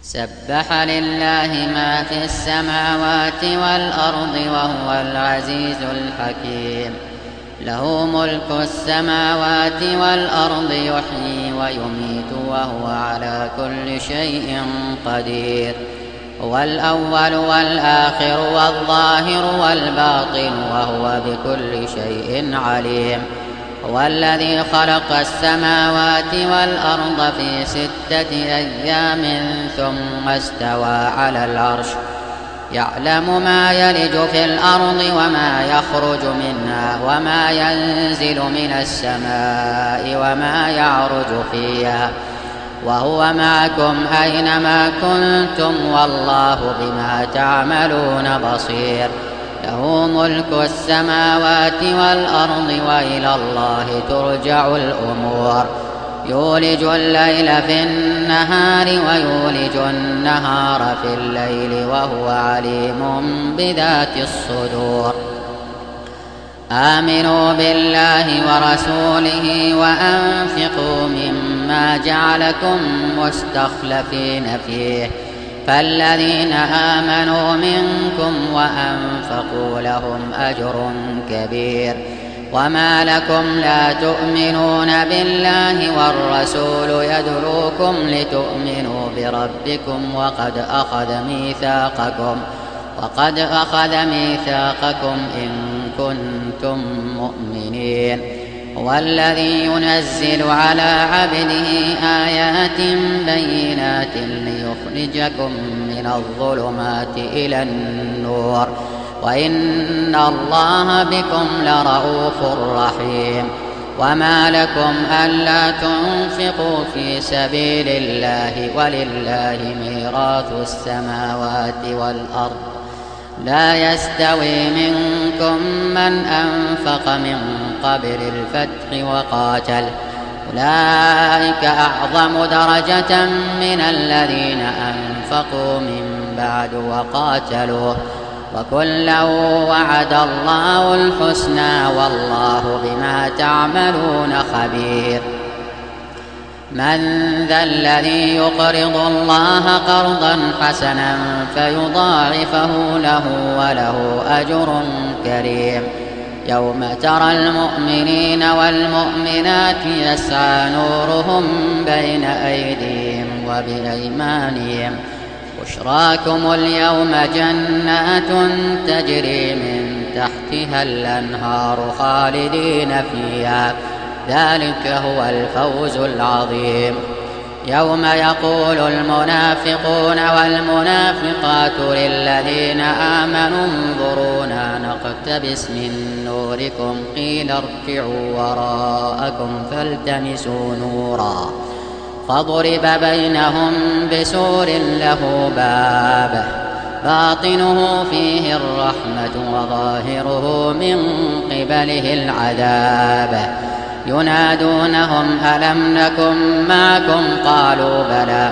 سبح لله ما في السماوات والأرض وهو العزيز الحكيم. له ملك السماوات والأرض يحيي ويميت وهو على كل شيء قدير. هو الأول والآخر والظاهر والباطن وهو بكل شيء عليم. هو الذي خلق السماوات والأرض في 6 أيام ثم استوى على العرش، يعلم ما يلج في الأرض وما يخرج منها وما ينزل من السماء وما يعرج فيها، وهو معكم أينما كنتم والله بما تعملون بصير. له ملك السماوات والأرض وإلى الله ترجع الأمور. يولج الليل في النهار ويولج النهار في الليل وهو عليم بذات الصدور. آمنوا بالله ورسوله وأنفقوا مما جعلكم مستخلفين فيه، فالذين آمنوا منكم وأنفقوا لهم أجر كبير. وما لكم لا تؤمنون بالله والرسول يدعوكم لتؤمنوا بربكم وقد أخذ ميثاقكم إن كنتم مؤمنين. هو الذي ينزل على عبده آيات بينات ليخرجكم من الظلمات إلى النور، وإن الله بكم لرءوف رحيم. وما لكم ألا تنفقوا في سبيل الله ولله ميراث السماوات والأرض، لا يستوي منكم من أنفق من قبل الفتح وقاتل، أولئك أعظم درجة من الذين أنفقوا من بعد وقاتلوا، وكلا وعد الله الحسنى والله بما تعملون خبير. من ذا الذي يقرض الله قرضا حسنا فيضاعفه له وله أجر كريم. يوم ترى المؤمنين والمؤمنات يسعى نورهم بين أيديهم وبأيمانهم، بشراكم اليوم جنات تجري من تحتها الأنهار خالدين فيها، ذلك هو الفوز العظيم. يوم يقول المنافقون والمنافقات للذين آمنوا انظرونا نقتبس من نوركم قيل ارجعوا وراءكم فالتمسوا نورا، فضرب بينهم بسور له باب باطنه فيه الرحمة وظاهره من قبله العذاب. ينادونهم ألم نكن معكم قالوا بلى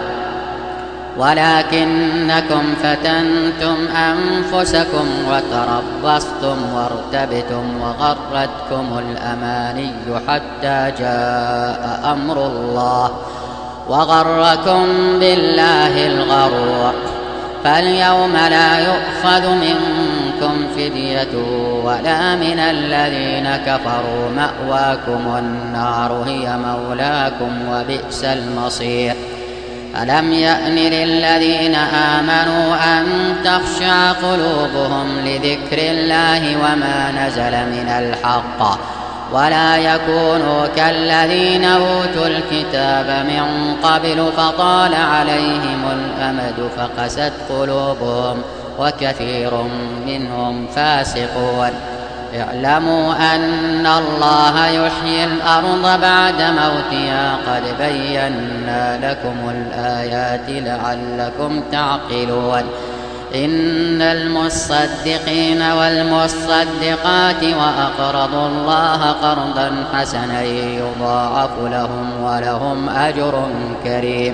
ولكنكم فتنتم أنفسكم وتربصتم وارتبتم وغرتكم الأماني حتى جاء أمر الله وغركم بالله الغرور. فاليوم لا يؤخذ منكم فدية ولا من الذين كفروا، مأواكم النار هي مولاكم وبئس المصير. ألم يأن للذين آمنوا أن تخشع قلوبهم لذكر الله وما نزل من الحق، ولا يكونوا كالذين أوتوا الكتاب من قبل فطال عليهم الأمد فقست قلوبهم وكثير منهم فاسقون. اعلموا أن الله يحيي الأرض بعد موتها قد بينا لكم الآيات لعلكم تعقلون. إن المصدقين والمصدقات وأقرضوا الله قرضا حسنا يضاعف لهم ولهم أجر كريم.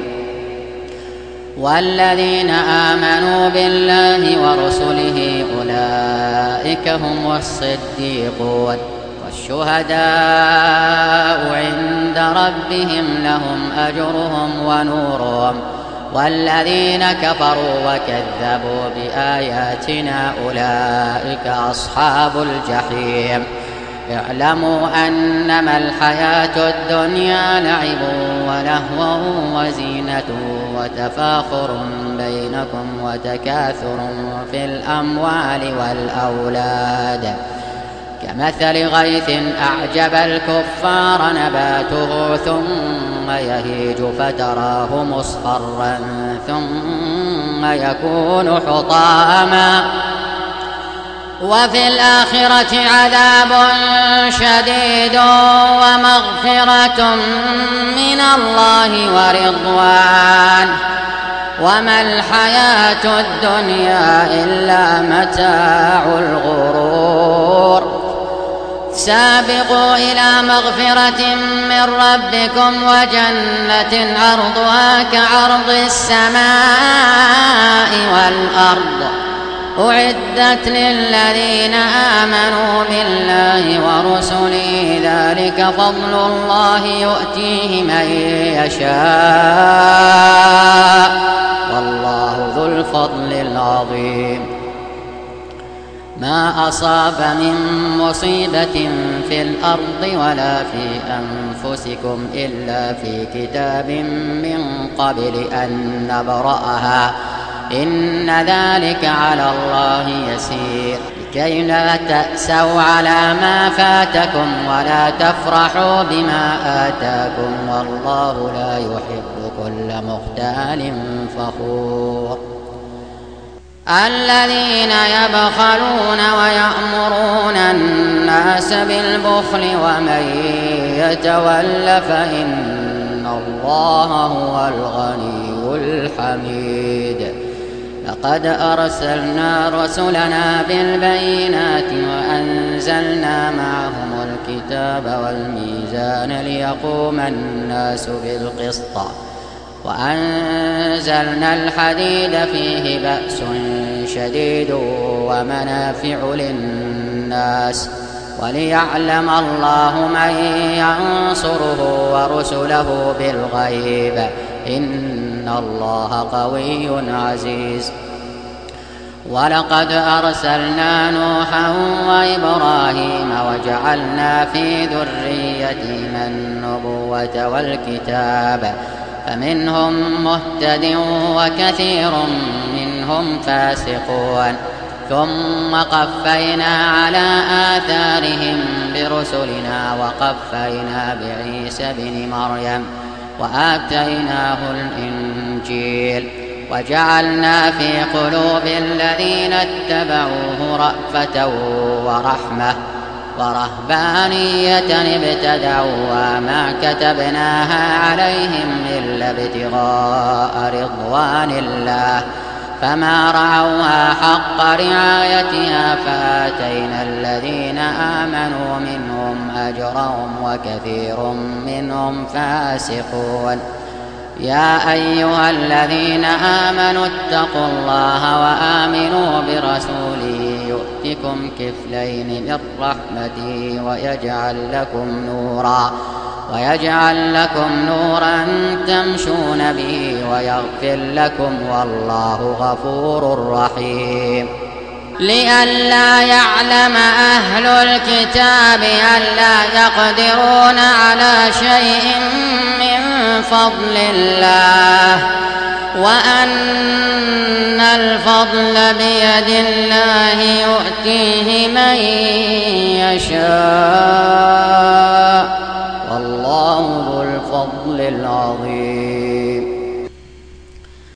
والذين آمنوا بالله ورسله أولئك هم الصديقون والشهداء عند ربهم لهم أجرهم ونورهم والذين كفروا وكذبوا بآياتنا أولئك أصحاب الجحيم اعلموا أنما الحياة الدنيا لعب ولهو وزينة وتفاخر بينكم وتكاثر في الأموال والأولاد كمثل غيث أعجب الكفار نباته ثم يهيج فتراه مصفرا ثم يكون حطاما وفي الآخرة عذاب شديد ومغفرة من الله ورضوان وما الحياة الدنيا إلا متاع الغرور سابقوا إلى مغفرة من ربكم وجنة عرضها كعرض السماء والأرض أعدت للذين آمنوا بالله ورسله ذلك فضل الله يؤتيه من يشاء والله ذو الفضل العظيم ما أصاب من مصيبة في الأرض ولا في أنفسكم إلا في كتاب من قبل أن نبرأها إن ذلك على الله يسير لكي لا تأسوا على ما فاتكم ولا تفرحوا بما آتاكم والله لا يحب كل مختال فخور الذين يبخلون ويأمرون الناس بالبخل ومن يتول فإن الله هو الغني الحميد لقد أرسلنا رسلنا بالبينات وأنزلنا معهم الكتاب والميزان ليقوم الناس بالقسط وأنزلنا الحديد فيه بأس شديد ومنافع للناس وليعلم الله من ينصره ورسله بالغيب إن الله قوي عزيز ولقد أرسلنا نوحا وإبراهيم وجعلنا في ذريتهما النبوة والكتاب فمنهم مهتد وكثير منهم فاسقون ثم قفينا على آثارهم برسلنا وقفينا بعيسى بن مريم وآتيناه الإنجيل وجعلنا في قلوب الذين اتبعوه رأفة ورحمة ورهبانية ابتدعوها ما كتبناها عليهم إلا ابتغاء رضوان الله فما رعوها حق رعايتها فآتينا الذين آمنوا منهم أجرهم وكثير منهم فاسقون يا أيها الذين آمنوا اتقوا الله وآمنوا برسوله يؤتكم كفلين من رحمته ويجعل لكم نورا تمشون به ويغفر لكم والله غفور رحيم لئلا يعلم أهل الكتاب ألا يقدرون على شيء من فضل الله وأن الفضل بيد الله يؤتيه من يشاء والله ذو الفضل العظيم